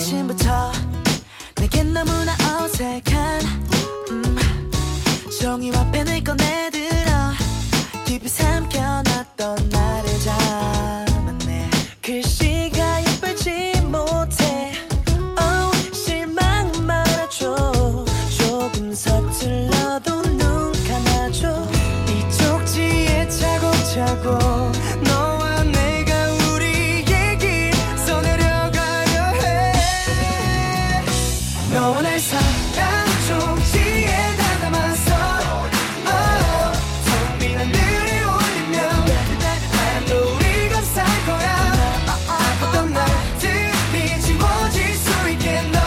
아침부터 내겐 너무나 어색한 종이와 펜을 꺼내들어 깊이 삼켜놨던 나를 잡았네. 글씨가 예쁘지 못해 실망 말아줘. 조금 서툴러도 눈 감아줘. 이 쪽지에 차곡차곡 너와 내가 우리 얘기 써내려가려 해. 너와 날 사랑 쪽지에 다담아서 텅 빈 하늘에 올리며 하얀 우리가 살 거야. 아팠던 날들이 지워질 수 있게 널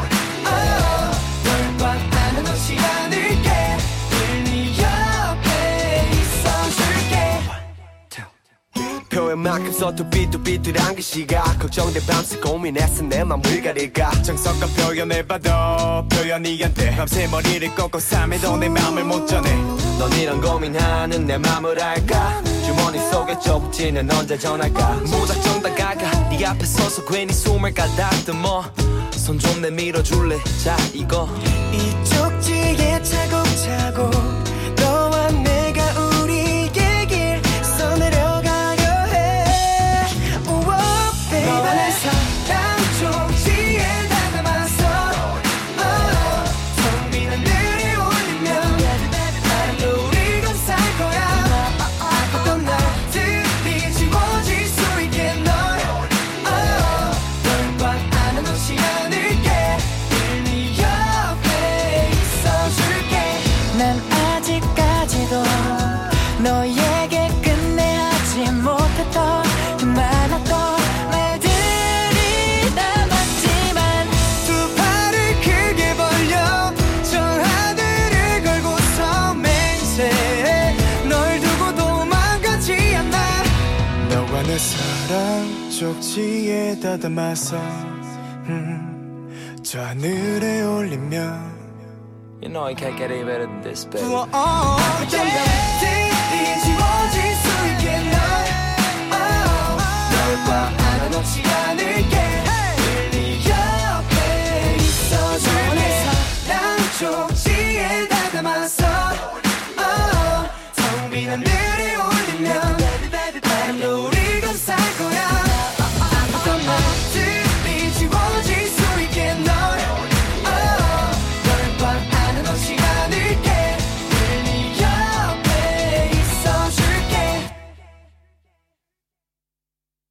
꽉 안아놓지 않을게. 늘 네 옆에 있어줄게. 표현만큼 서투 삐뚤한 글씨가 걱정돼 밤새 고민했어 내 맘을 가릴까. 정성껏 표현해봐도 표현이 안 돼. 밤새 머리를 꺾고 삶에도 내 맘을 못 전해. 넌 이런 고민하는 내 맘을 알까. 주머니 속에 쪽지는 언제 전할까. 무작정 다가가 네 앞에 서서 괜히 숨을 가다듬어. 손 좀 내밀어 줄래. 자 이거 이 쪽지에 차곡차곡 너와 내가 우리 얘길 써내려가려 해. 너와 내 사랑 쪽지에 다담아서 텅 빈 하늘에 올리며 하얀 우리가 살 거야. 아팠던 날들이 지워질 수 있게 널 꽉 안아놓지 않을게. 늘 네 옆에 있어줄게. 난 아직까지도 너에게 끝내 하지 못했던 그 많았던 말들이 남았지만 두 팔을 크게 벌려 저 하늘을 걸고서 맹세. 널 두고 도망가지 않아. 너와 내 사랑 쪽지에 다담아서 저 하늘에 올리며. You know I can't get any better than this baby. 아팠던 날들이